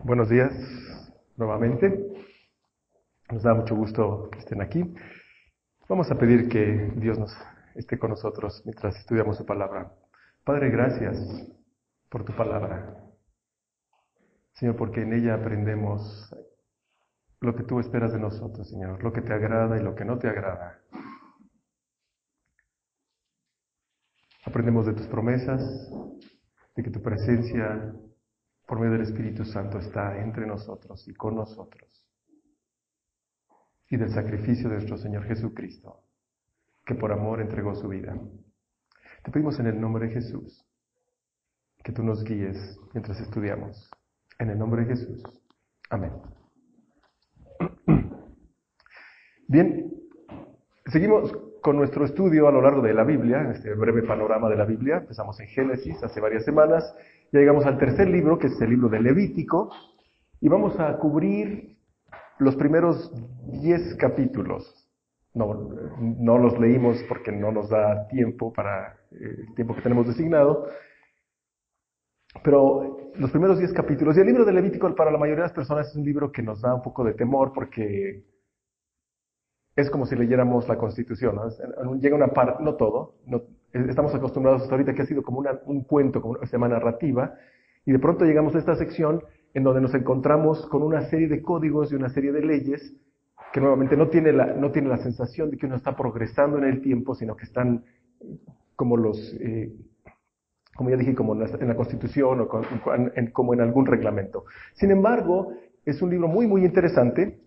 Buenos días nuevamente. Nos da mucho gusto que estén aquí. Vamos a pedir que Dios nos esté con nosotros mientras estudiamos su palabra. Padre, gracias por tu palabra. Señor, porque en ella aprendemos lo que tú esperas de nosotros, Señor, lo que te agrada y lo que no te agrada. Aprendemos de tus promesas, de que tu presencia por medio del Espíritu Santo está entre nosotros y con nosotros. Y del sacrificio de nuestro Señor Jesucristo, que por amor entregó su vida. Te pedimos en el nombre de Jesús que tú nos guíes mientras estudiamos. En el nombre de Jesús. Amén. Bien, seguimos con nuestro estudio a lo largo de la Biblia, este breve panorama de la Biblia. Empezamos en Génesis hace varias semanas. Ya llegamos al tercer libro, que es el libro de Levítico, y vamos a cubrir los primeros 10 capítulos. No los leímos porque no nos da tiempo para el tiempo que tenemos designado, pero los primeros 10 capítulos. Y el libro de Levítico para la mayoría de las personas es un libro que nos da un poco de temor porque es como si leyéramos la Constitución, ¿no? Llega una parte, no todo, estamos acostumbrados hasta ahorita que ha sido como un cuento, como una sistema narrativa, y de pronto llegamos a esta sección en donde nos encontramos con una serie de códigos y una serie de leyes que nuevamente no tiene la sensación de que uno está progresando en el tiempo, sino que están como como ya dije, como en la Constitución o como en algún reglamento. Sin embargo, es un libro muy, muy interesante.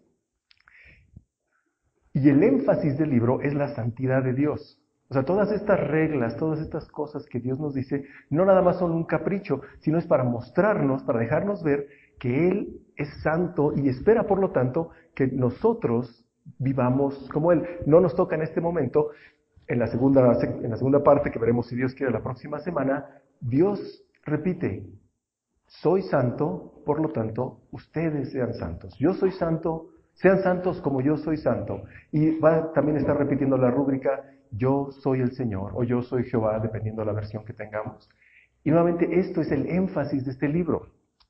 Y el énfasis del libro es la santidad de Dios. O sea, todas estas reglas, todas estas cosas que Dios nos dice, no nada más son un capricho, sino es para mostrarnos, para dejarnos ver que Él es santo y espera, por lo tanto, que nosotros vivamos como Él. No nos toca en este momento, en la segunda parte, que veremos si Dios quiere la próxima semana, Dios repite, soy santo, por lo tanto, ustedes sean santos. Yo soy santo, sean santos como yo soy santo. Y va a también estar repitiendo la rúbrica, yo soy el Señor, o yo soy Jehová, dependiendo de la versión que tengamos. Y nuevamente, esto es el énfasis de este libro.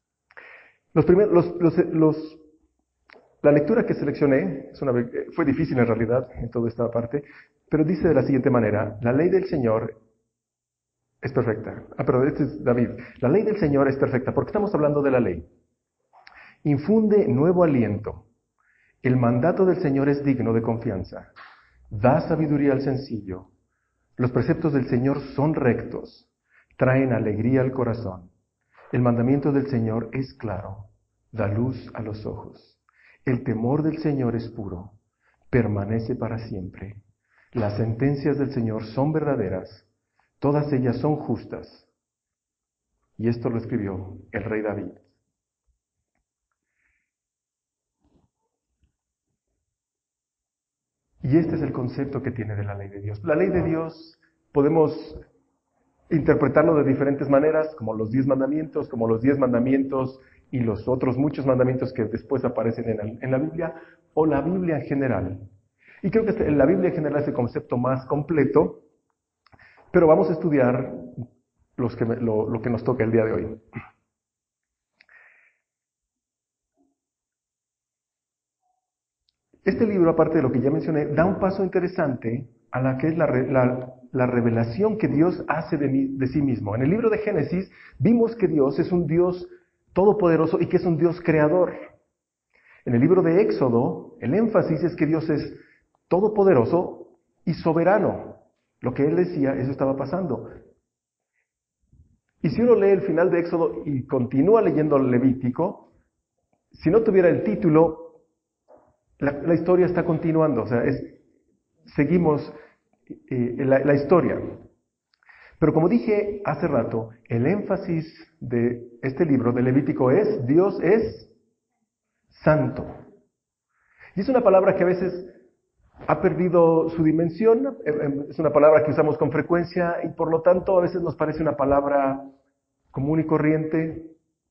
La lectura que seleccioné fue difícil en realidad, en toda esta parte, pero dice de la siguiente manera, la ley del Señor es perfecta. Pero este es David. La ley del Señor es perfecta, porque estamos hablando de la ley. Infunde nuevo aliento. El mandato del Señor es digno de confianza. Da sabiduría al sencillo. Los preceptos del Señor son rectos. Traen alegría al corazón. El mandamiento del Señor es claro. Da luz a los ojos. El temor del Señor es puro. Permanece para siempre. Las sentencias del Señor son verdaderas. Todas ellas son justas. Y esto lo escribió el rey David. Y este es el concepto que tiene de la ley de Dios. La ley de Dios podemos interpretarlo de diferentes maneras, como los 10 mandamientos, como los 10 mandamientos y los otros muchos mandamientos que después aparecen en la Biblia, o la Biblia en general. Y creo que la Biblia en general es el concepto más completo, pero vamos a estudiar lo que nos toca el día de hoy. Este libro, aparte de lo que ya mencioné, da un paso interesante a la que es la revelación que Dios hace de sí mismo. En el libro de Génesis vimos que Dios es un Dios todopoderoso y que es un Dios creador. En el libro de Éxodo, el énfasis es que Dios es todopoderoso y soberano. Lo que Él decía, eso estaba pasando. Y si uno lee el final de Éxodo y continúa leyendo el Levítico, si no tuviera el título, la historia está continuando, o sea, seguimos la historia. Pero como dije hace rato, el énfasis de este libro de Levítico es, Dios es santo. Y es una palabra que a veces ha perdido su dimensión, es una palabra que usamos con frecuencia y por lo tanto a veces nos parece una palabra común y corriente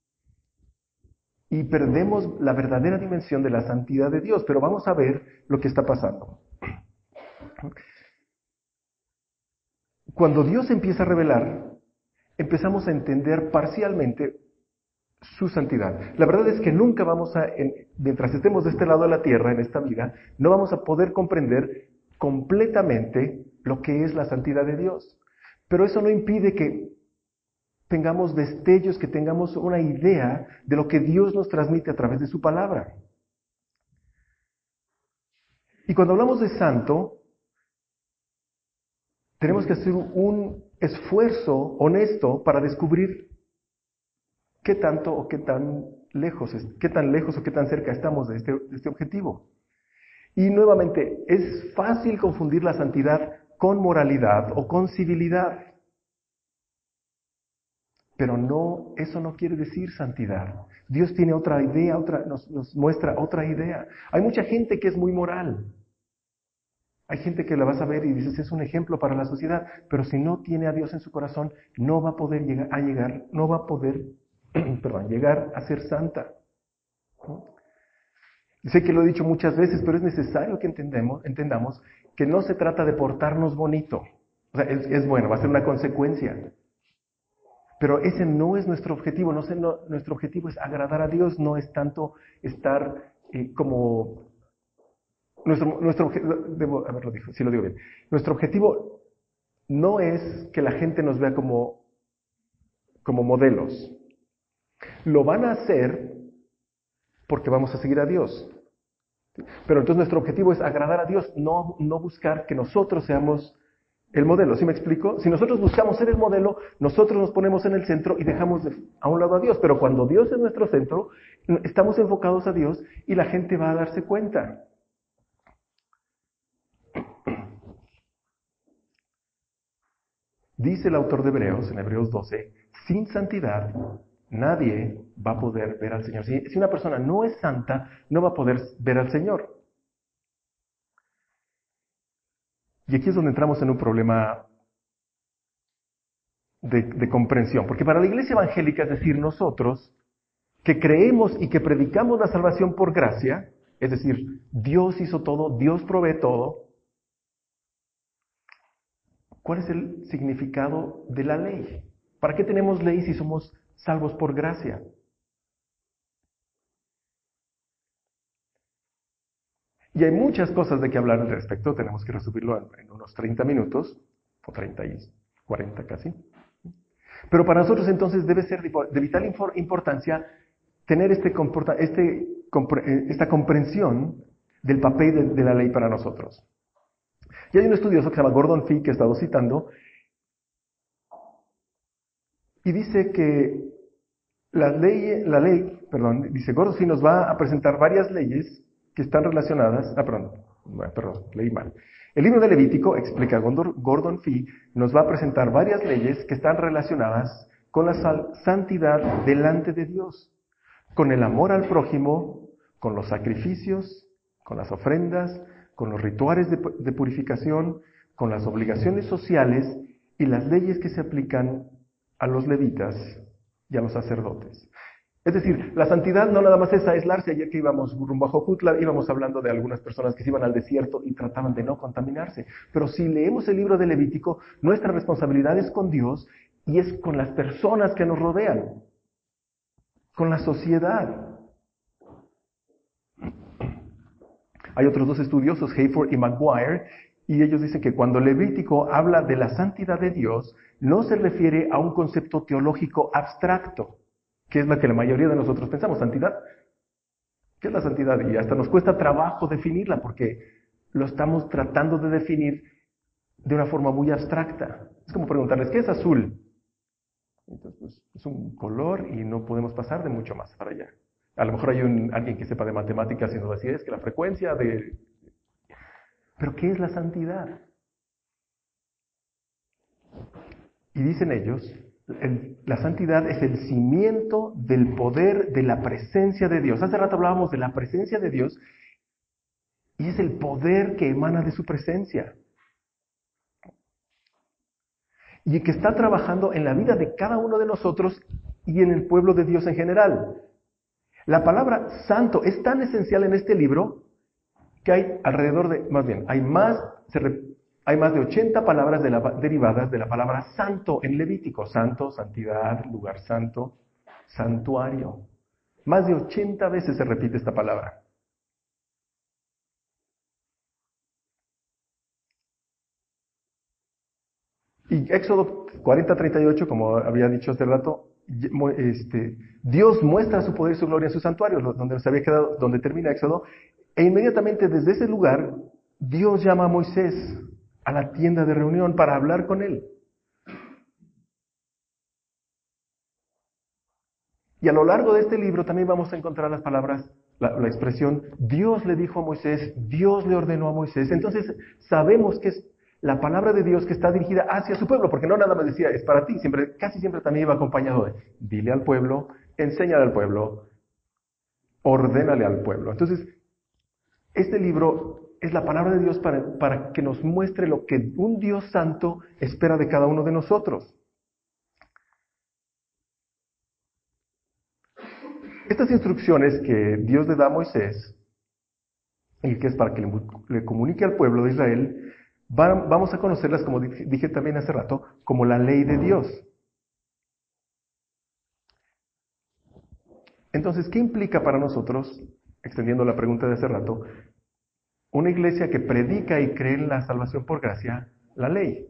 y perdemos la verdadera dimensión de la santidad de Dios. Pero vamos a ver lo que está pasando. Cuando Dios empieza a revelar, empezamos a entender parcialmente su santidad. La verdad es que nunca vamos a, mientras estemos de este lado de la tierra, en esta vida, no vamos a poder comprender completamente lo que es la santidad de Dios. Pero eso no impide que tengamos destellos, que tengamos una idea de lo que Dios nos transmite a través de su palabra. Y cuando hablamos de santo, tenemos que hacer un esfuerzo honesto para descubrir qué tanto o qué tan lejos o qué tan cerca estamos de este objetivo. Y nuevamente, es fácil confundir la santidad con moralidad o con civilidad. Pero no, eso no quiere decir santidad. Dios tiene otra idea, nos muestra otra idea. Hay mucha gente que es muy moral. Hay gente que la vas a ver y dices, es un ejemplo para la sociedad, pero si no tiene a Dios en su corazón, no va a poder llegar a ser santa. ¿No? Sé que lo he dicho muchas veces, pero es necesario que entendamos que no se trata de portarnos bonito. O sea, es bueno, va a ser una consecuencia. Pero ese no es nuestro objetivo. Nuestro objetivo es agradar a Dios, no es tanto estar como... Debo haberlo dicho, si lo digo bien. Nuestro objetivo no es que la gente nos vea como modelos. Lo van a hacer porque vamos a seguir a Dios. Pero entonces nuestro objetivo es agradar a Dios, no buscar que nosotros seamos el modelo. ¿Sí me explico? Si nosotros buscamos ser el modelo, nosotros nos ponemos en el centro y dejamos a un lado a Dios. Pero cuando Dios es nuestro centro, estamos enfocados a Dios y la gente va a darse cuenta. Dice el autor de Hebreos, en Hebreos 12, sin santidad nadie va a poder ver al Señor. Si una persona no es santa, no va a poder ver al Señor. Y aquí es donde entramos en un problema de comprensión. Porque para la iglesia evangélica, es decir, nosotros, que creemos y que predicamos la salvación por gracia, es decir, Dios hizo todo, Dios provee todo, ¿cuál es el significado de la ley? ¿Para qué tenemos ley si somos salvos por gracia? Y hay muchas cosas de que hablar al respecto, tenemos que resumirlo en unos 30 minutos, o 30 y 40 casi. Pero para nosotros entonces debe ser de vital importancia tener esta comprensión del papel de la ley para nosotros. Y hay un estudioso que se llama Gordon Fee, que he estado citando, y dice que dice Gordon Fee nos va a presentar varias leyes que están relacionadas, leí mal. El libro de Levítico, explica Gordon Fee, nos va a presentar varias leyes que están relacionadas con la santidad delante de Dios, con el amor al prójimo, con los sacrificios, con las ofrendas, con los rituales de purificación, con las obligaciones sociales y las leyes que se aplican a los levitas y a los sacerdotes. Es decir, la santidad no nada más es aislarse. Ayer que íbamos rumbo a Jojutla, íbamos hablando de algunas personas que se iban al desierto y trataban de no contaminarse. Pero si leemos el libro de Levítico, nuestra responsabilidad es con Dios y es con las personas que nos rodean, con la sociedad. Hay otros dos estudiosos, Hayford y Maguire, y ellos dicen que cuando Levítico habla de la santidad de Dios, no se refiere a un concepto teológico abstracto, que es lo que la mayoría de nosotros pensamos. ¿Santidad? ¿Qué es la santidad? Y hasta nos cuesta trabajo definirla porque lo estamos tratando de definir de una forma muy abstracta. Es como preguntarles, ¿qué es azul? Entonces, pues, es un color y no podemos pasar de mucho más para allá. A lo mejor hay alguien que sepa de matemáticas y nos va a decir, es que la frecuencia de... ¿Pero qué es la santidad? Y dicen ellos, la santidad es el cimiento del poder de la presencia de Dios. Hace rato hablábamos de la presencia de Dios y es el poder que emana de su presencia. Y que está trabajando en la vida de cada uno de nosotros y en el pueblo de Dios en general. La palabra santo es tan esencial en este libro que hay hay más de 80 palabras derivadas de la palabra santo en Levítico. Santo, santidad, lugar santo. Santuario. Más de 80 veces se repite esta palabra. Y Éxodo 40:38, como había dicho hace rato, Dios muestra su poder y su gloria en su santuario, donde nos había quedado, donde termina Éxodo, e inmediatamente desde ese lugar, Dios llama a Moisés a la tienda de reunión para hablar con él. Y a lo largo de este libro también vamos a encontrar las palabras, la expresión, Dios le dijo a Moisés, Dios le ordenó a Moisés. Entonces sabemos que es la palabra de Dios que está dirigida hacia su pueblo, porque no nada más decía, es para ti, casi siempre también iba acompañado de, dile al pueblo, enséñale al pueblo, ordénale al pueblo. Entonces, este libro es la palabra de Dios para que nos muestre lo que un Dios santo espera de cada uno de nosotros. Estas instrucciones que Dios le da a Moisés, y que es para que le comunique al pueblo de Israel, vamos a conocerlas, como dije también hace rato, como la ley de Dios. Entonces, ¿qué implica para nosotros, extendiendo la pregunta de hace rato, una iglesia que predica y cree en la salvación por gracia, la ley?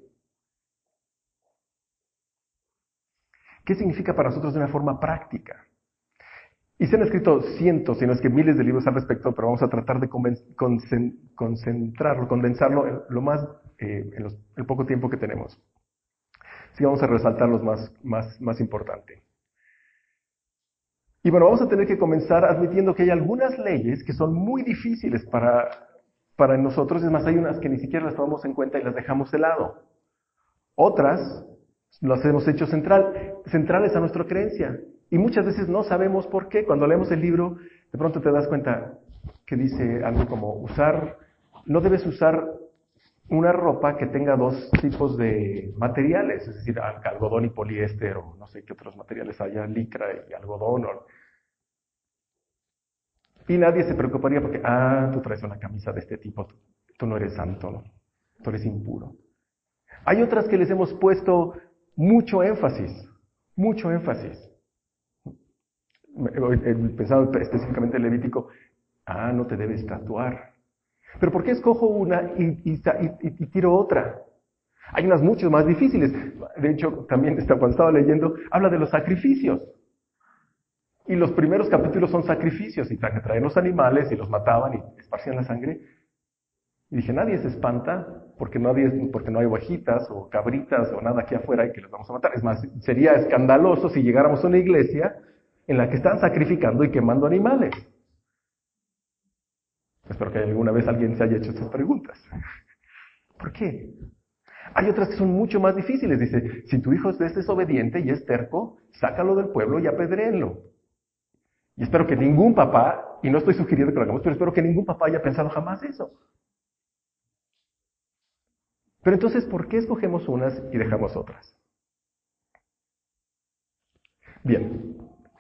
¿Qué significa para nosotros de una forma práctica? Y se han escrito cientos, si no es que miles de libros al respecto, pero vamos a tratar de concentrarlo, condensarlo en lo más, el poco tiempo que tenemos. Así vamos a resaltar los más importantes. Y bueno, vamos a tener que comenzar admitiendo que hay algunas leyes que son muy difíciles para nosotros. Es más, hay unas que ni siquiera las tomamos en cuenta y las dejamos de lado. Otras las hemos hecho centrales a nuestra creencia. Y muchas veces no sabemos por qué. Cuando leemos el libro, de pronto te das cuenta que dice algo como no debes usar una ropa que tenga dos tipos de materiales, es decir, algodón y poliéster, o no sé qué otros materiales haya, licra y algodón. Y nadie se preocuparía porque, tú traes una camisa de este tipo, tú no eres santo, ¿no? Tú eres impuro. Hay otras que les hemos puesto mucho énfasis, mucho énfasis. Pensando específicamente en Levítico, no te debes tatuar. Pero ¿por qué escojo una y tiro otra? Hay unas mucho más difíciles. De hecho, también cuando estaba leyendo, habla de los sacrificios. Y los primeros capítulos son sacrificios, y traían los animales y los mataban y esparcían la sangre. Y dije, nadie se espanta porque no hay ovejitas o cabritas o nada aquí afuera y que los vamos a matar. Es más, sería escandaloso si llegáramos a una iglesia en la que están sacrificando y quemando animales. Espero que alguna vez alguien se haya hecho estas preguntas. ¿Por qué? Hay otras que son mucho más difíciles. Dice, si tu hijo es desobediente y es terco, sácalo del pueblo y apedréenlo. Y espero que ningún papá, y no estoy sugiriendo que lo hagamos, pero espero que ningún papá haya pensado jamás eso. Pero entonces, ¿por qué escogemos unas y dejamos otras? Bien.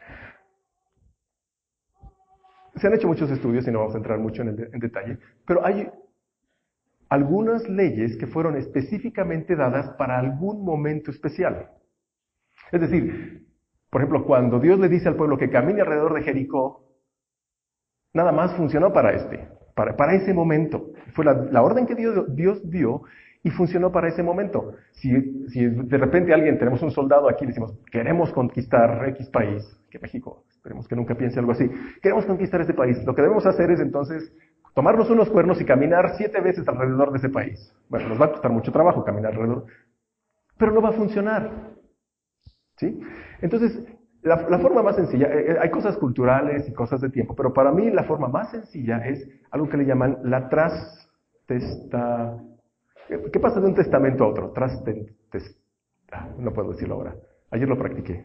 Se han hecho muchos estudios y no vamos a entrar mucho en detalle, pero hay algunas leyes que fueron específicamente dadas para algún momento especial. Es decir, por ejemplo, cuando Dios le dice al pueblo que camine alrededor de Jericó, nada más funcionó para ese momento. Fue la orden que Dios dio y funcionó para ese momento. Si de repente tenemos un soldado aquí y decimos, queremos conquistar X país, que México, esperemos que nunca piense algo así, queremos conquistar ese país, lo que debemos hacer es entonces tomarnos unos cuernos y caminar 7 veces alrededor de ese país. Bueno, nos va a costar mucho trabajo caminar alrededor, pero no va a funcionar. ¿Sí? Entonces, la forma más sencilla, hay cosas culturales y cosas de tiempo, pero para mí la forma más sencilla es algo que le llaman la ¿Qué pasa de un testamento a otro? No puedo decirlo ahora. Ayer lo practiqué.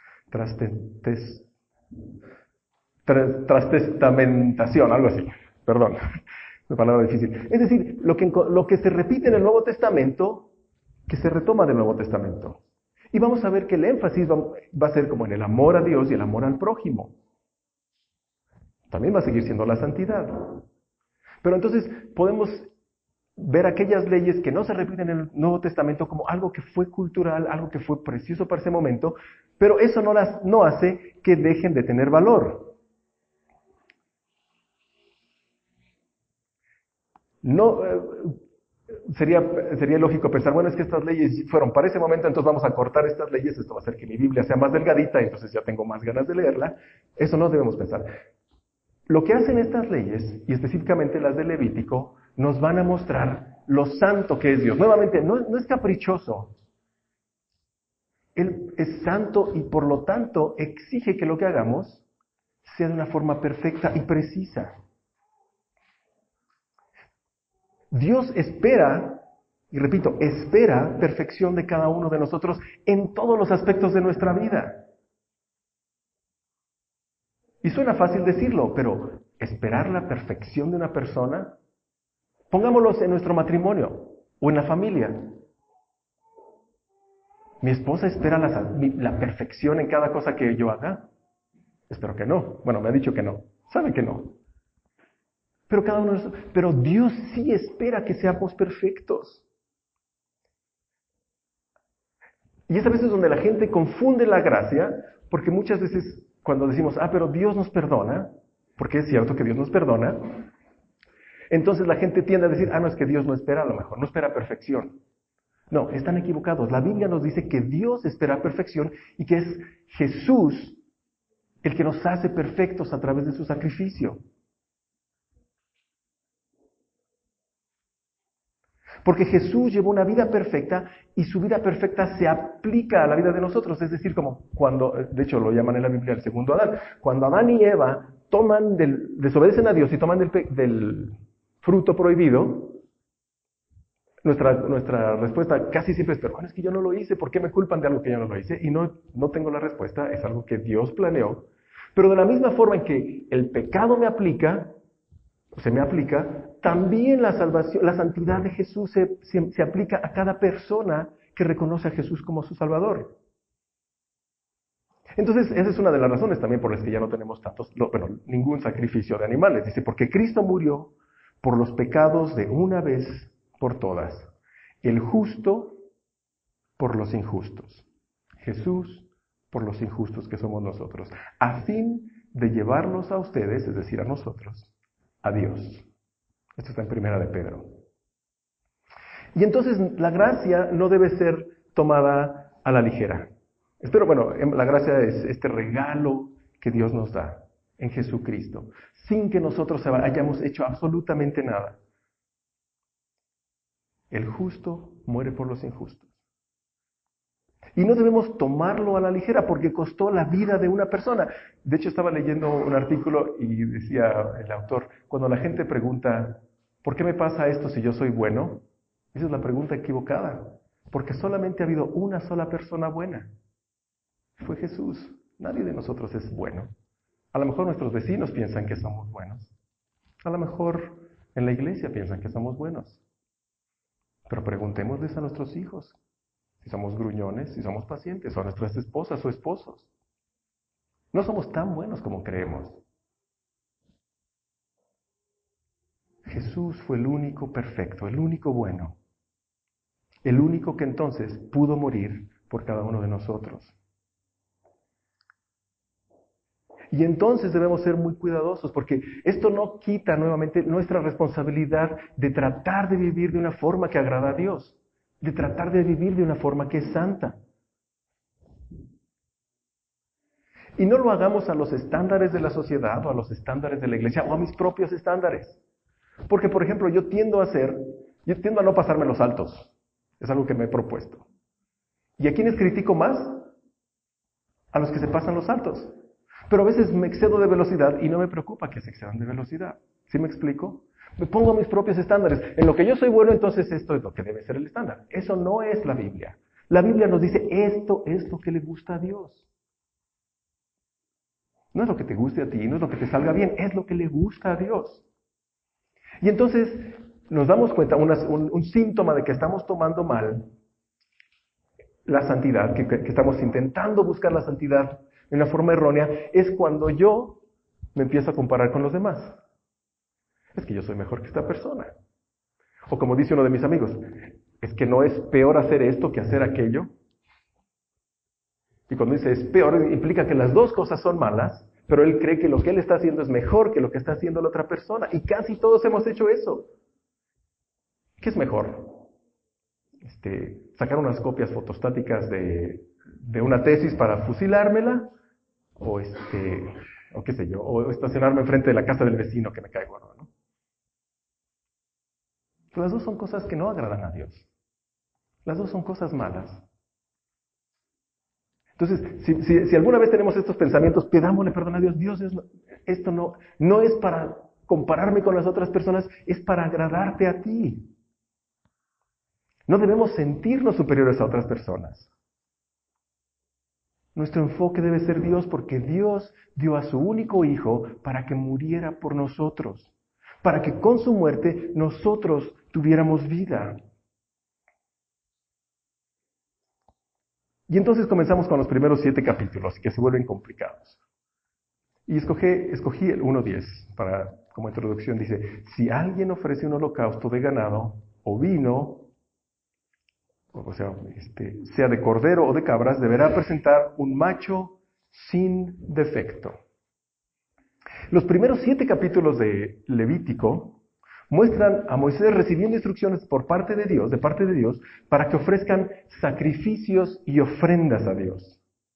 Trastestamentación, algo así. Perdón, una palabra difícil. Es decir, lo que se repite en el Nuevo Testamento, que se retoma del Nuevo Testamento. Y vamos a ver que el énfasis va a ser como en el amor a Dios y el amor al prójimo. También va a seguir siendo la santidad. Pero entonces podemos ver aquellas leyes que no se repiten en el Nuevo Testamento como algo que fue cultural, algo que fue precioso para ese momento, Pero eso no hace que dejen de tener valor. No, sería lógico pensar, bueno, es que estas leyes fueron para ese momento, entonces vamos a cortar estas leyes, esto va a hacer que mi Biblia sea más delgadita, entonces ya tengo más ganas de leerla. Eso no debemos pensar. Lo que hacen estas leyes, y específicamente las de Levítico, nos van a mostrar lo santo que es Dios. Nuevamente, no es caprichoso. Él es santo y por lo tanto exige que lo que hagamos sea de una forma perfecta y precisa. Dios espera, y repito, espera perfección de cada uno de nosotros en todos los aspectos de nuestra vida. Y suena fácil decirlo, pero esperar la perfección de una persona, pongámoslos en nuestro matrimonio o en la familia. ¿Mi esposa espera la perfección en cada cosa que yo haga? Espero que no. Bueno, me ha dicho que no. Sabe que no. Pero Dios sí espera que seamos perfectos. Y es a veces donde la gente confunde la gracia, porque muchas veces cuando decimos, pero Dios nos perdona, porque es cierto que Dios nos perdona, entonces la gente tiende a decir, no, es que Dios no espera a lo mejor, no espera perfección. No, están equivocados. La Biblia nos dice que Dios espera perfección y que es Jesús el que nos hace perfectos a través de su sacrificio. Porque Jesús llevó una vida perfecta y su vida perfecta se aplica a la vida de nosotros. Es decir, como cuando, de hecho lo llaman en la Biblia el segundo Adán. Cuando Adán y Eva desobedecen a Dios y toman del fruto prohibido, nuestra respuesta casi siempre es, pero bueno, es que yo no lo hice, ¿por qué me culpan de algo que yo no lo hice? Y no tengo la respuesta, es algo que Dios planeó. Pero de la misma forma en que el pecado se me aplica, también la salvación, la santidad de Jesús se aplica a cada persona que reconoce a Jesús como su Salvador. Entonces, esa es una de las razones también por las que ya no tenemos ningún sacrificio de animales. Dice, porque Cristo murió por los pecados de una vez por todas, el justo por los injustos, Jesús por los injustos que somos nosotros, a fin de llevarnos a ustedes, es decir, a nosotros, a Dios. Esto está en Primera de Pedro. Y entonces la gracia no debe ser tomada a la ligera. La gracia es este regalo que Dios nos da en Jesucristo, sin que nosotros hayamos hecho absolutamente nada. El justo muere por los injustos. Y no debemos tomarlo a la ligera porque costó la vida de una persona. De hecho, estaba leyendo un artículo y decía el autor, cuando la gente pregunta, ¿por qué me pasa esto si yo soy bueno? Esa es la pregunta equivocada, porque solamente ha habido una sola persona buena. Fue Jesús. Nadie de nosotros es bueno. A lo mejor nuestros vecinos piensan que somos buenos. A lo mejor en la iglesia piensan que somos buenos. Pero preguntémosles a nuestros hijos si somos gruñones, si somos pacientes, o a nuestras esposas o esposos. No somos tan buenos como creemos. Jesús fue el único perfecto, el único bueno, el único que entonces pudo morir por cada uno de nosotros. Y entonces debemos ser muy cuidadosos porque esto no quita nuevamente nuestra responsabilidad de tratar de vivir de una forma que agrada a Dios, de tratar de vivir de una forma que es santa. Y no lo hagamos a los estándares de la sociedad o a los estándares de la iglesia o a mis propios estándares. Porque, por ejemplo, yo tiendo a no pasarme los altos. Es algo que me he propuesto. ¿Y a quiénes critico más? A los que se pasan los altos. Pero a veces me excedo de velocidad y no me preocupa que se excedan de velocidad. ¿Sí me explico? Me pongo mis propios estándares. En lo que yo soy bueno, entonces esto es lo que debe ser el estándar. Eso no es la Biblia. La Biblia nos dice, esto es lo que le gusta a Dios. No es lo que te guste a ti, no es lo que te salga bien, es lo que le gusta a Dios. Y entonces nos damos cuenta, un síntoma de que estamos tomando mal la santidad, que estamos intentando buscar la santidad de una forma errónea, es cuando yo me empiezo a comparar con los demás. Es que yo soy mejor que esta persona. O como dice uno de mis amigos, es que no es peor hacer esto que hacer aquello. Y cuando dice es peor, implica que las dos cosas son malas, pero él cree que lo que él está haciendo es mejor que lo que está haciendo la otra persona. Y casi todos hemos hecho eso. ¿Qué es mejor? ¿Sacar unas copias fotostáticas de una tesis para fusilármela? O o qué sé yo, o estacionarme enfrente de la casa del vecino que me cae gordo, ¿no? Las dos son cosas que no agradan a Dios. Las dos son cosas malas. Entonces, si alguna vez tenemos estos pensamientos, pidámosle perdón a Dios. Esto no es para compararme con las otras personas, es para agradarte a ti. No debemos sentirnos superiores a otras personas. Nuestro enfoque debe ser Dios, porque Dios dio a su único Hijo para que muriera por nosotros, para que con su muerte nosotros tuviéramos vida. Y entonces comenzamos con los primeros 7 capítulos, que se vuelven complicados. Y escogí el 1:10 como introducción. Dice, si alguien ofrece un holocausto de ganado o vino, o sea, sea de cordero o de cabras, deberá presentar un macho sin defecto. Los primeros 7 capítulos de Levítico muestran a Moisés recibiendo instrucciones de parte de Dios, para que ofrezcan sacrificios y ofrendas a Dios.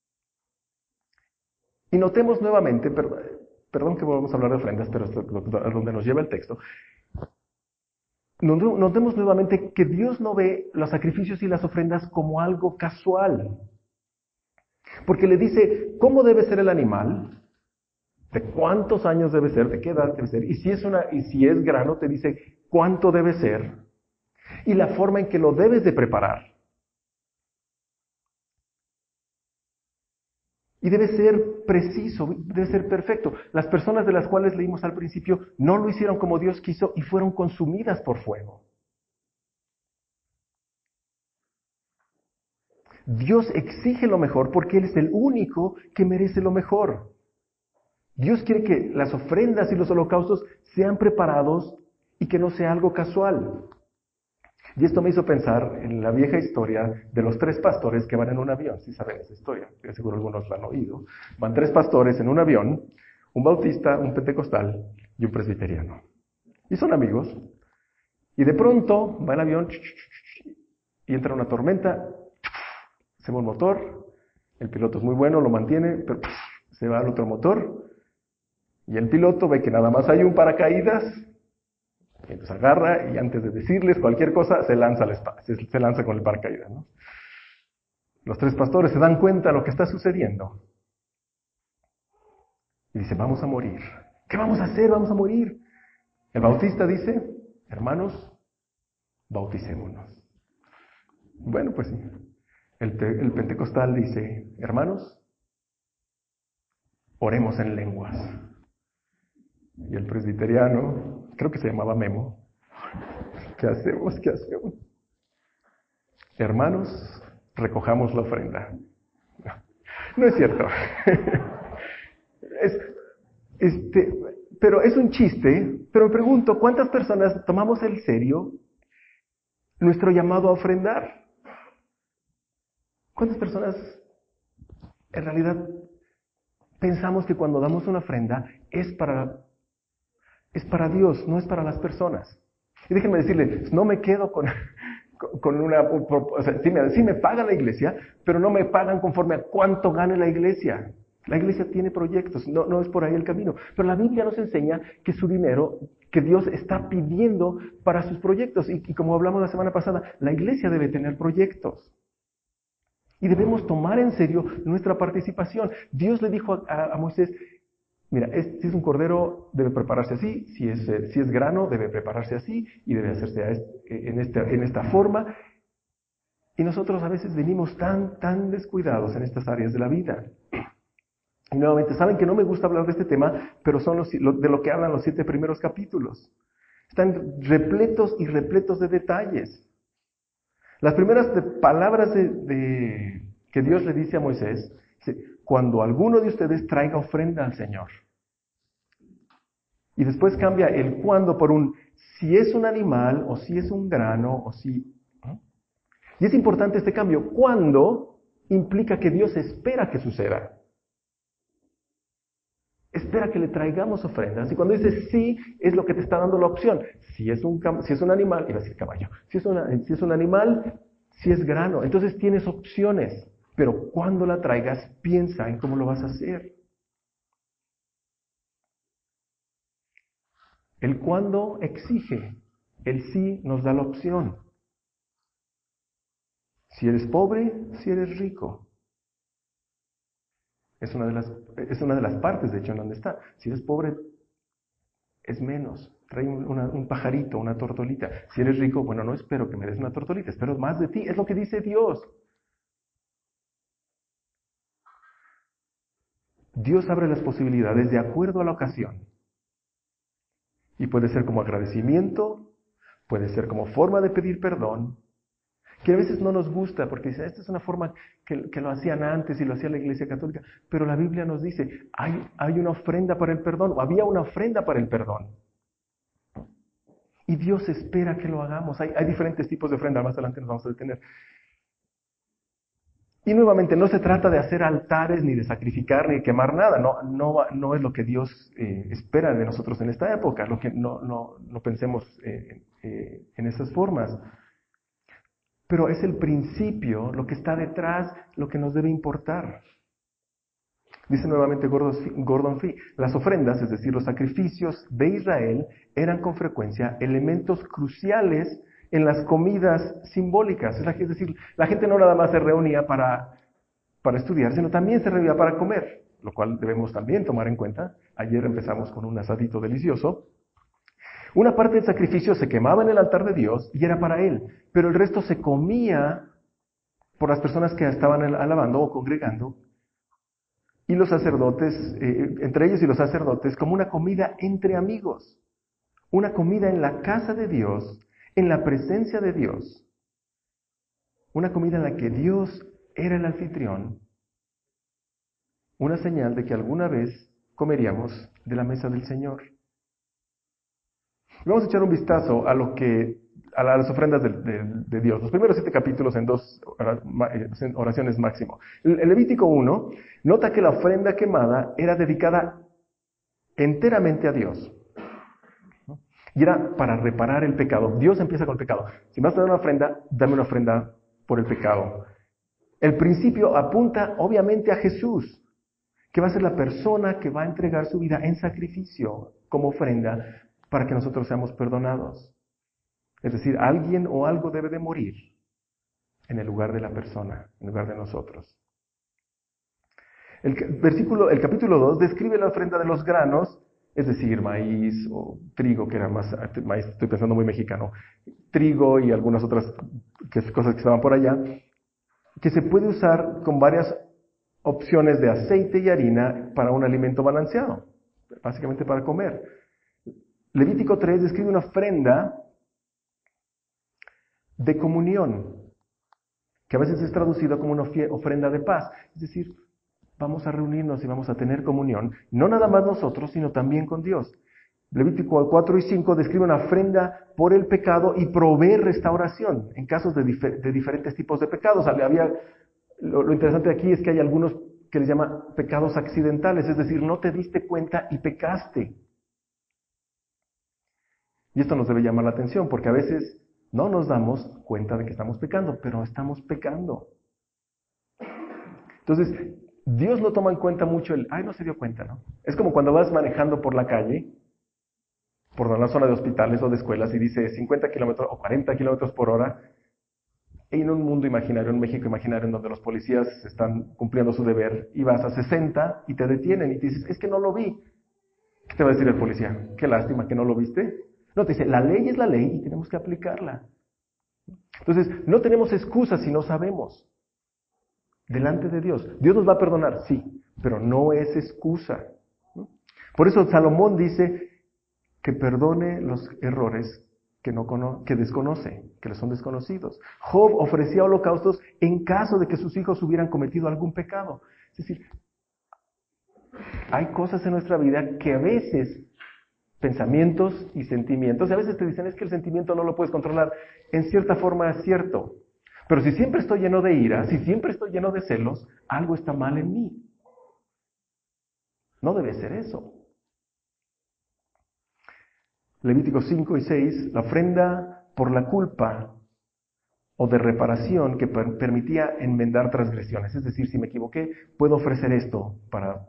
Y notemos nuevamente, perdón que volvamos a hablar de ofrendas, pero esto es a donde nos lleva el texto. Notemos nuevamente que Dios no ve los sacrificios y las ofrendas como algo casual. Porque le dice cómo debe ser el animal, de cuántos años debe ser, de qué edad debe ser, y si es grano, te dice cuánto debe ser, y la forma en que lo debes de preparar. Y debe ser preciso, debe ser perfecto. Las personas de las cuales leímos al principio no lo hicieron como Dios quiso y fueron consumidas por fuego. Dios exige lo mejor porque Él es el único que merece lo mejor. Dios quiere que las ofrendas y los holocaustos sean preparados y que no sea algo casual. Y esto me hizo pensar en la vieja historia de los 3 pastores que van en un avión. ¿Sí saben esa historia? Yo seguro algunos la han oído. Van 3 pastores en un avión, un bautista, un pentecostal y un presbiteriano. Y son amigos. Y de pronto va el avión y entra una tormenta, se va un motor, el piloto es muy bueno, lo mantiene, pero se va al otro motor, y el piloto ve que nada más hay un paracaídas, y entonces agarra y antes de decirles cualquier cosa, se lanza al espacio, se lanza con el paracaídas, ¿no? Los 3 pastores se dan cuenta de lo que está sucediendo. Y dice, vamos a morir. ¿Qué vamos a hacer? Vamos a morir. El bautista dice, hermanos, bauticémonos. Bueno, pues sí. El pentecostal dice, hermanos, oremos en lenguas. Y el presbiteriano, creo que se llamaba Memo, ¿qué hacemos? ¿Qué hacemos? Hermanos, recojamos la ofrenda. No es cierto. Pero es un chiste, pero me pregunto, ¿cuántas personas tomamos en serio nuestro llamado a ofrendar? ¿Cuántas personas en realidad pensamos que cuando damos una ofrenda es para Dios, no es para las personas? Y déjenme decirles, no me quedo con una... O sea, sí me paga la iglesia, pero no me pagan conforme a cuánto gane la iglesia. La iglesia tiene proyectos, no es por ahí el camino. Pero la Biblia nos enseña que su dinero, que Dios está pidiendo para sus proyectos. Y como hablamos la semana pasada, la iglesia debe tener proyectos. Y debemos tomar en serio nuestra participación. Dios le dijo a Moisés, mira, si es un cordero, debe prepararse así, si es grano, debe prepararse así, y debe hacerse en esta forma. Y nosotros a veces venimos tan descuidados en estas áreas de la vida. Y nuevamente, saben que no me gusta hablar de este tema, pero son de lo que hablan los 7 primeros capítulos. Están repletos y repletos de detalles. Las primeras palabras que Dios le dice a Moisés, dice, cuando alguno de ustedes traiga ofrenda al Señor. Y después cambia el cuándo por un si es un animal, o si es un grano, o si... ¿no? Y es importante este cambio. ¿Cuándo? implica que Dios espera que suceda. Espera que le traigamos ofrendas. Y cuando dice sí, es lo que te está dando la opción. Si es un animal, iba a decir caballo. Si es un animal, si es grano. Entonces tienes opciones. Pero cuando la traigas, piensa en cómo lo vas a hacer. El cuándo exige. El sí nos da la opción. Si eres pobre, si eres rico. Es una de las partes, de hecho, en donde está. Si eres pobre, es menos. Trae un pajarito, una tortolita. Si eres rico, bueno, no espero que me des una tortolita, espero más de ti. Es lo que dice Dios. Dios abre las posibilidades de acuerdo a la ocasión. Y puede ser como agradecimiento, puede ser como forma de pedir perdón, que a veces no nos gusta, porque dice, esta es una forma que lo hacían antes y lo hacía la Iglesia Católica, pero la Biblia nos dice, hay una ofrenda para el perdón, o había una ofrenda para el perdón. Y Dios espera que lo hagamos. Hay diferentes tipos de ofrenda, más adelante nos vamos a detener. Y nuevamente, no se trata de hacer altares, ni de sacrificar, ni de quemar nada. No es lo que Dios espera de nosotros en esta época. No pensemos en esas formas. Pero es el principio, lo que está detrás, lo que nos debe importar. Dice nuevamente Gordon Fee, las ofrendas, es decir, los sacrificios de Israel, eran con frecuencia elementos cruciales en las comidas simbólicas. Es decir, la gente no nada más se reunía para estudiar, sino también se reunía para comer, lo cual debemos también tomar en cuenta. Ayer empezamos con un asadito delicioso. Una parte del sacrificio se quemaba en el altar de Dios y era para él, pero el resto se comía por las personas que estaban alabando o congregando, y los sacerdotes, entre ellos y los sacerdotes, como una comida entre amigos, una comida en la casa de Dios, en la presencia de Dios, una comida en la que Dios era el anfitrión, una señal de que alguna vez comeríamos de la mesa del Señor. Vamos a echar un vistazo a las ofrendas de Dios. Los primeros 7 capítulos en 2 oraciones máximo. El Levítico 1 nota que la ofrenda quemada era dedicada enteramente a Dios. Y era para reparar el pecado. Dios empieza con el pecado. Si vas a dar una ofrenda, dame una ofrenda por el pecado. El principio apunta obviamente a Jesús, que va a ser la persona que va a entregar su vida en sacrificio como ofrenda para que nosotros seamos perdonados. Es decir, alguien o algo debe de morir en el lugar de la persona, en lugar de nosotros. El capítulo 2 describe la ofrenda de los granos, es decir, maíz o trigo, que era más maíz, estoy pensando muy mexicano, trigo y algunas otras cosas que estaban por allá, que se puede usar con varias opciones de aceite y harina para un alimento balanceado, básicamente para comer. Levítico 3 describe una ofrenda de comunión, que a veces es traducida como una ofrenda de paz. Es decir, vamos a reunirnos y vamos a tener comunión, no nada más nosotros, sino también con Dios. Levítico 4 y 5 describe una ofrenda por el pecado y provee restauración en casos de diferentes tipos de pecados. Lo interesante aquí es que hay algunos que les llama pecados accidentales, es decir, no te diste cuenta y pecaste. Y esto nos debe llamar la atención, porque a veces no nos damos cuenta de que estamos pecando, pero estamos pecando. Entonces, Dios no toma en cuenta mucho no se dio cuenta, ¿no? Es como cuando vas manejando por la calle, por una zona de hospitales o de escuelas, y dice 50 kilómetros o 40 kilómetros por hora, en un mundo imaginario, un México imaginario, en donde los policías están cumpliendo su deber, y vas a 60 y te detienen y te dices, es que no lo vi. ¿Qué te va a decir el policía? Qué lástima que no lo viste. No, te dice, la ley es la ley y tenemos que aplicarla. Entonces, no tenemos excusas si no sabemos. Delante de Dios. Dios nos va a perdonar, sí, pero no es excusa. Por eso Salomón dice que perdone los errores que desconoce, que le son desconocidos. Job ofrecía holocaustos en caso de que sus hijos hubieran cometido algún pecado. Es decir, hay cosas en nuestra vida que a veces, pensamientos y sentimientos, a veces te dicen es que el sentimiento no lo puedes controlar. En cierta forma es cierto, Pero si siempre estoy lleno de ira, si siempre estoy lleno de celos, algo está mal en mí. No debe ser eso. Levíticos 5 y 6, la ofrenda por la culpa o de reparación que permitía enmendar transgresiones. Es decir, si me equivoqué, puedo ofrecer esto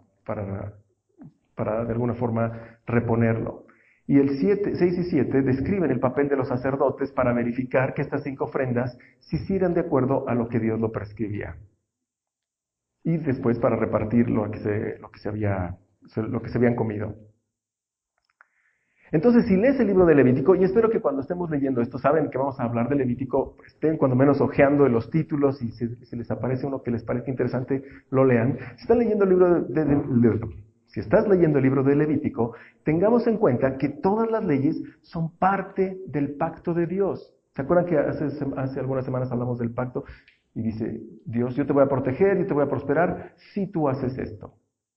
para de alguna forma reponerlo. Y el 6 y 7 describen el papel de los sacerdotes para verificar que estas 5 ofrendas se hicieran de acuerdo a lo que Dios lo prescribía. Y después para repartir lo que se habían comido. Entonces, si lees el libro de Levítico, y espero que cuando estemos leyendo esto, saben que vamos a hablar de Levítico, estén cuando menos ojeando en los títulos y si les aparece uno que les parezca interesante, lo lean. Si están leyendo el libro si estás leyendo el libro de Levítico, tengamos en cuenta que todas las leyes son parte del pacto de Dios. ¿Se acuerdan que hace algunas semanas hablamos del pacto? Y dice, Dios, yo te voy a proteger, yo te voy a prosperar si tú haces esto.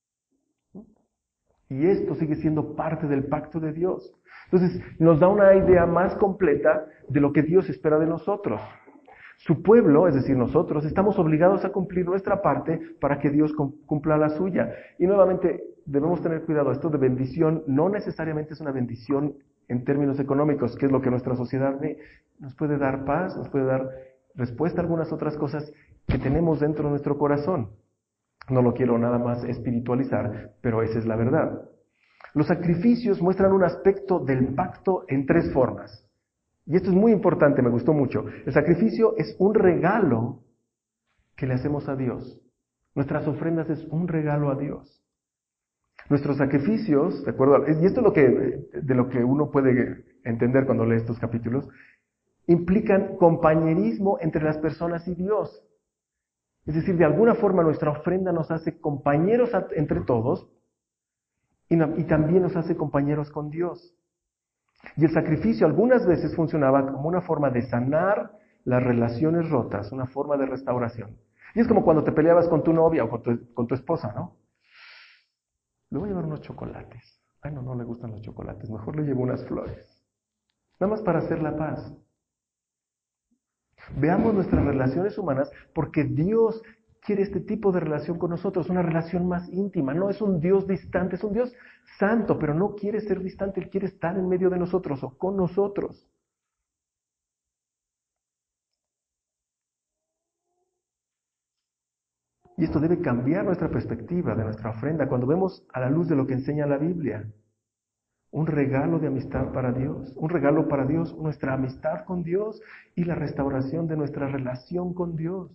Y esto sigue siendo parte del pacto de Dios. Entonces, nos da una idea más completa de lo que Dios espera de nosotros. Su pueblo, es decir, nosotros, estamos obligados a cumplir nuestra parte para que Dios cumpla la suya. Y nuevamente, debemos tener cuidado. Esto de bendición no necesariamente es una bendición en términos económicos, que es lo que nuestra sociedad ve. Nos puede dar paz, nos puede dar respuesta a algunas otras cosas que tenemos dentro de nuestro corazón. No lo quiero nada más espiritualizar, pero esa es la verdad. Los sacrificios muestran un aspecto del pacto en 3 formas. Y esto es muy importante, me gustó mucho. El sacrificio es un regalo que le hacemos a Dios. Nuestras ofrendas es un regalo a Dios. Nuestros sacrificios, ¿de acuerdo? Y esto es de lo que uno puede entender cuando lee estos capítulos, implican compañerismo entre las personas y Dios. Es decir, de alguna forma nuestra ofrenda nos hace compañeros entre todos y también nos hace compañeros con Dios. Y el sacrificio algunas veces funcionaba como una forma de sanar las relaciones rotas, una forma de restauración. Y es como cuando te peleabas con tu novia o con tu esposa, ¿no? Le voy a llevar unos chocolates. Ay, no le gustan los chocolates, mejor le llevo unas flores. Nada más para hacer la paz. Veamos nuestras relaciones humanas porque Dios quiere este tipo de relación con nosotros, una relación más íntima. No es un Dios distante, es un Dios santo, pero no quiere ser distante, Él quiere estar en medio de nosotros o con nosotros. Y esto debe cambiar nuestra perspectiva de nuestra ofrenda cuando vemos a la luz de lo que enseña la Biblia. Un regalo de amistad para Dios, un regalo para Dios, nuestra amistad con Dios y la restauración de nuestra relación con Dios.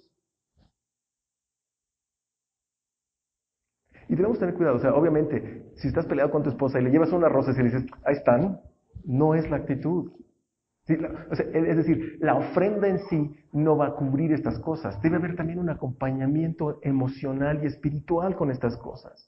Y debemos tener cuidado, o sea, obviamente, si estás peleado con tu esposa y le llevas unas rosas y le dices, ahí están, no es la actitud. Sí, es decir, la ofrenda en sí no va a cubrir estas cosas. Debe haber también un acompañamiento emocional y espiritual con estas cosas.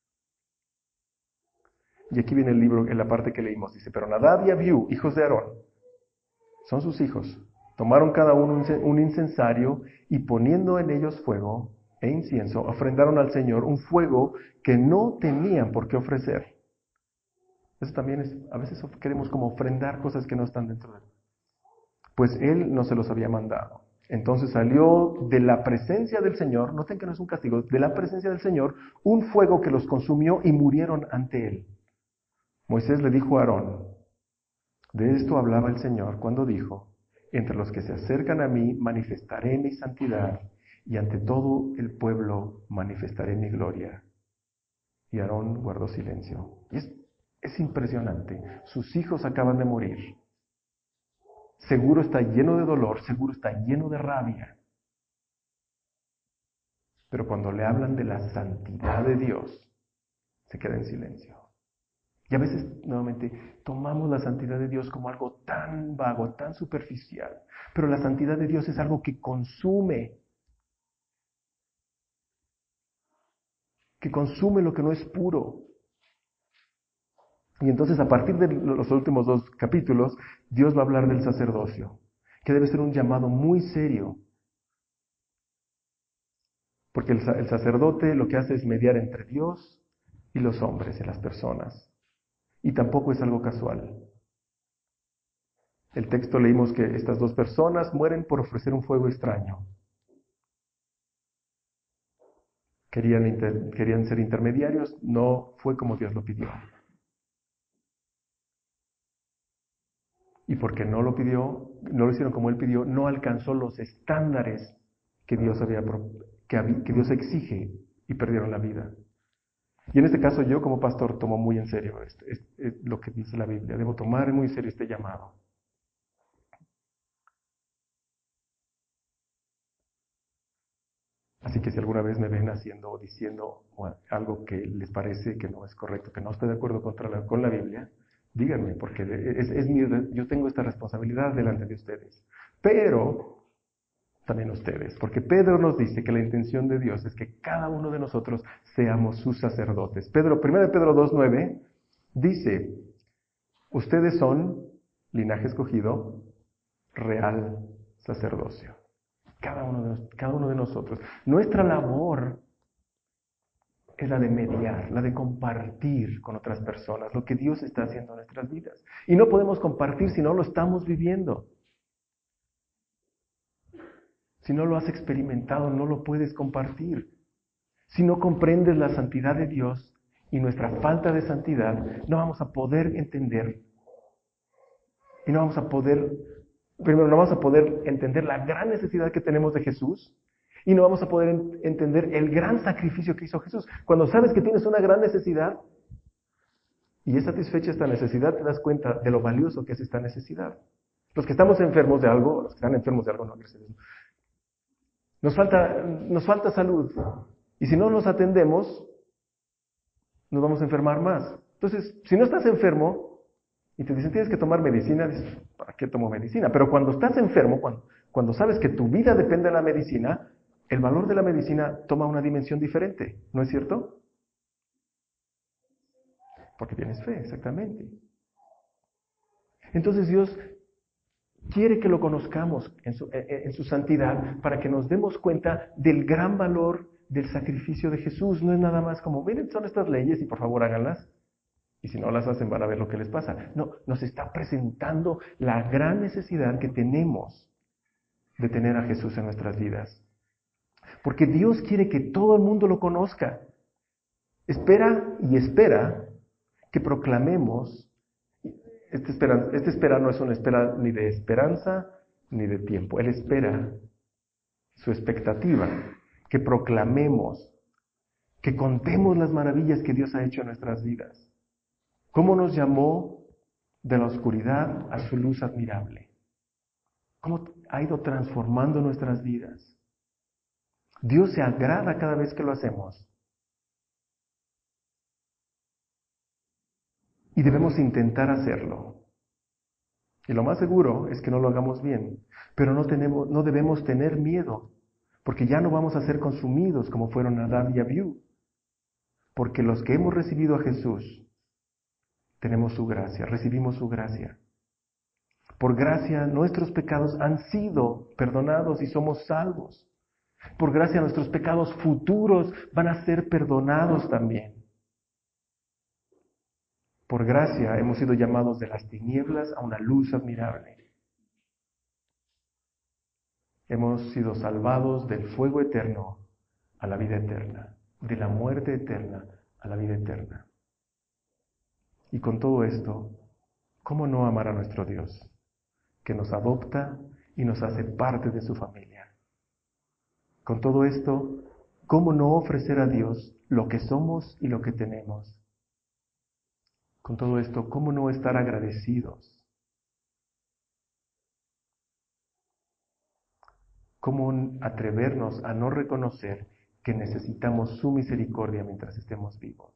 Y aquí viene el libro, en la parte que leímos, dice, pero Nadab y Abiú, hijos de Aarón, son sus hijos, tomaron cada uno un incensario y poniendo en ellos fuego e incienso, ofrendaron al Señor un fuego que no tenían por qué ofrecer. Eso también es, a veces queremos como ofrendar cosas que no están dentro de él. Pues Él no se los había mandado. Entonces salió de la presencia del Señor, noten que no es un castigo, de la presencia del Señor, un fuego que los consumió y murieron ante Él. Moisés le dijo a Aarón, de esto hablaba el Señor cuando dijo, entre los que se acercan a mí manifestaré mi santidad y ante todo el pueblo manifestaré mi gloria. Y Aarón guardó silencio. Y es impresionante. Sus hijos acaban de morir. Seguro está lleno de dolor, seguro está lleno de rabia. Pero cuando le hablan de la santidad de Dios, se queda en silencio. Y a veces, nuevamente, tomamos la santidad de Dios como algo tan vago, tan superficial. Pero la santidad de Dios es algo que consume lo que no es puro. Y entonces, a partir de los últimos 2 capítulos, Dios va a hablar del sacerdocio, que debe ser un llamado muy serio. Porque el sacerdote lo que hace es mediar entre Dios y los hombres, y las personas. Y tampoco es algo casual. El texto leímos que estas dos personas mueren por ofrecer un fuego extraño. Querían ser intermediarios, no fue como Dios lo pidió. Y porque no lo pidió, no lo hicieron como Él pidió, no alcanzó los estándares que Dios que Dios exige y perdieron la vida. Y en este caso yo como pastor tomo muy en serio lo que dice la Biblia. Debo tomar muy en serio este llamado. Así que si alguna vez me ven haciendo o diciendo algo que les parece que no es correcto, que no estoy de acuerdo con la Biblia, díganme, porque yo tengo esta responsabilidad delante de ustedes. Pero también ustedes, porque Pedro nos dice que la intención de Dios es que cada uno de nosotros seamos sus sacerdotes. 1 Pedro 2:9 dice, ustedes son linaje escogido, real sacerdocio. Cada uno de nosotros. Nuestra labor es la de mediar, la de compartir con otras personas lo que Dios está haciendo en nuestras vidas. Y no podemos compartir si no lo estamos viviendo. Si no lo has experimentado, no lo puedes compartir. Si no comprendes la santidad de Dios y nuestra falta de santidad, no vamos a poder entender. Y primero no vamos a poder entender la gran necesidad que tenemos de Jesús. Y no vamos a poder entender el gran sacrificio que hizo Jesús. Cuando sabes que tienes una gran necesidad y es satisfecha esta necesidad, te das cuenta de lo valioso que es esta necesidad. Los que estamos enfermos de algo, los que están enfermos de algo, no, gracias a Dios. Nos falta salud. Y si no nos atendemos, nos vamos a enfermar más. Entonces, si no estás enfermo y te dicen tienes que tomar medicina, dices, ¿para qué tomo medicina? Pero cuando estás enfermo, cuando sabes que tu vida depende de la medicina, el valor de la medicina toma una dimensión diferente, ¿no es cierto? Porque tienes fe, exactamente. Entonces Dios quiere que lo conozcamos en su santidad para que nos demos cuenta del gran valor del sacrificio de Jesús. No es nada más como, miren, son estas leyes y por favor háganlas. Y si no las hacen van a ver lo que les pasa. No, nos está presentando la gran necesidad que tenemos de tener a Jesús en nuestras vidas. Porque Dios quiere que todo el mundo lo conozca. Espera que proclamemos. Esta espera no es una espera ni de esperanza ni de tiempo. Él espera su expectativa, que proclamemos, que contemos las maravillas que Dios ha hecho en nuestras vidas. ¿Cómo nos llamó de la oscuridad a su luz admirable? ¿Cómo ha ido transformando nuestras vidas? Dios se agrada cada vez que lo hacemos. Y debemos intentar hacerlo. Y lo más seguro es que no lo hagamos bien. Pero no debemos tener miedo, porque ya no vamos a ser consumidos como fueron Adán y Abiú. Porque los que hemos recibido a Jesús, tenemos su gracia, recibimos su gracia. Por gracia nuestros pecados han sido perdonados y somos salvos. Por gracia nuestros pecados futuros van a ser perdonados también. Por gracia hemos sido llamados de las tinieblas a una luz admirable. Hemos sido salvados del fuego eterno a la vida eterna, de la muerte eterna a la vida eterna. Y con todo esto, ¿cómo no amar a nuestro Dios, que nos adopta y nos hace parte de su familia? Con todo esto, ¿cómo no ofrecer a Dios lo que somos y lo que tenemos? Con todo esto, ¿cómo no estar agradecidos? ¿Cómo atrevernos a no reconocer que necesitamos su misericordia mientras estemos vivos?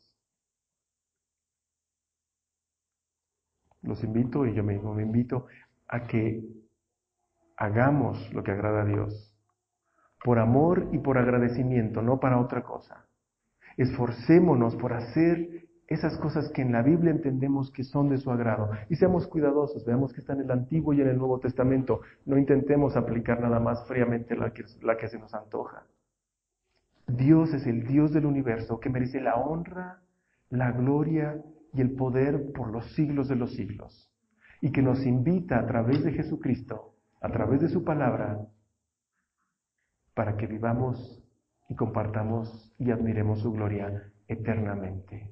Los invito, y yo mismo me invito, a que hagamos lo que agrada a Dios, por amor y por agradecimiento, no para otra cosa. Esforcémonos por hacer esas cosas que en la Biblia entendemos que son de su agrado. Y seamos cuidadosos, veamos que está en el Antiguo y en el Nuevo Testamento. No intentemos aplicar nada más fríamente la que se nos antoja. Dios es el Dios del universo que merece la honra, la gloria y el poder por los siglos de los siglos. y que nos invita a través de Jesucristo, a través de su palabra, para que vivamos y compartamos y admiremos su gloria eternamente.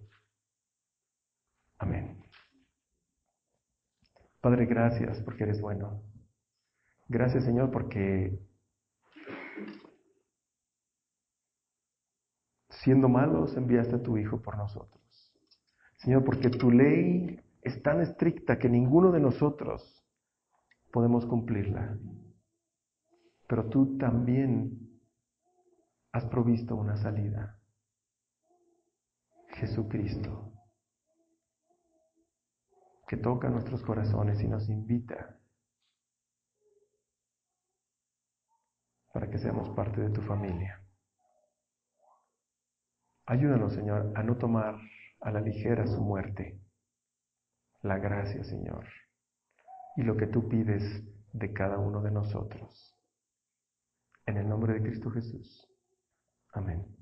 Amén. Padre, gracias porque eres bueno. Gracias, Señor, porque siendo malos enviaste a tu Hijo por nosotros. Señor, porque tu ley es tan estricta que ninguno de nosotros podemos cumplirla. Pero tú también has provisto una salida. Jesucristo, que toca nuestros corazones y nos invita para que seamos parte de tu familia. Ayúdanos, Señor, a no tomar a la ligera su muerte, la gracia, Señor, y lo que tú pides de cada uno de nosotros. En el nombre de Cristo Jesús. Amén.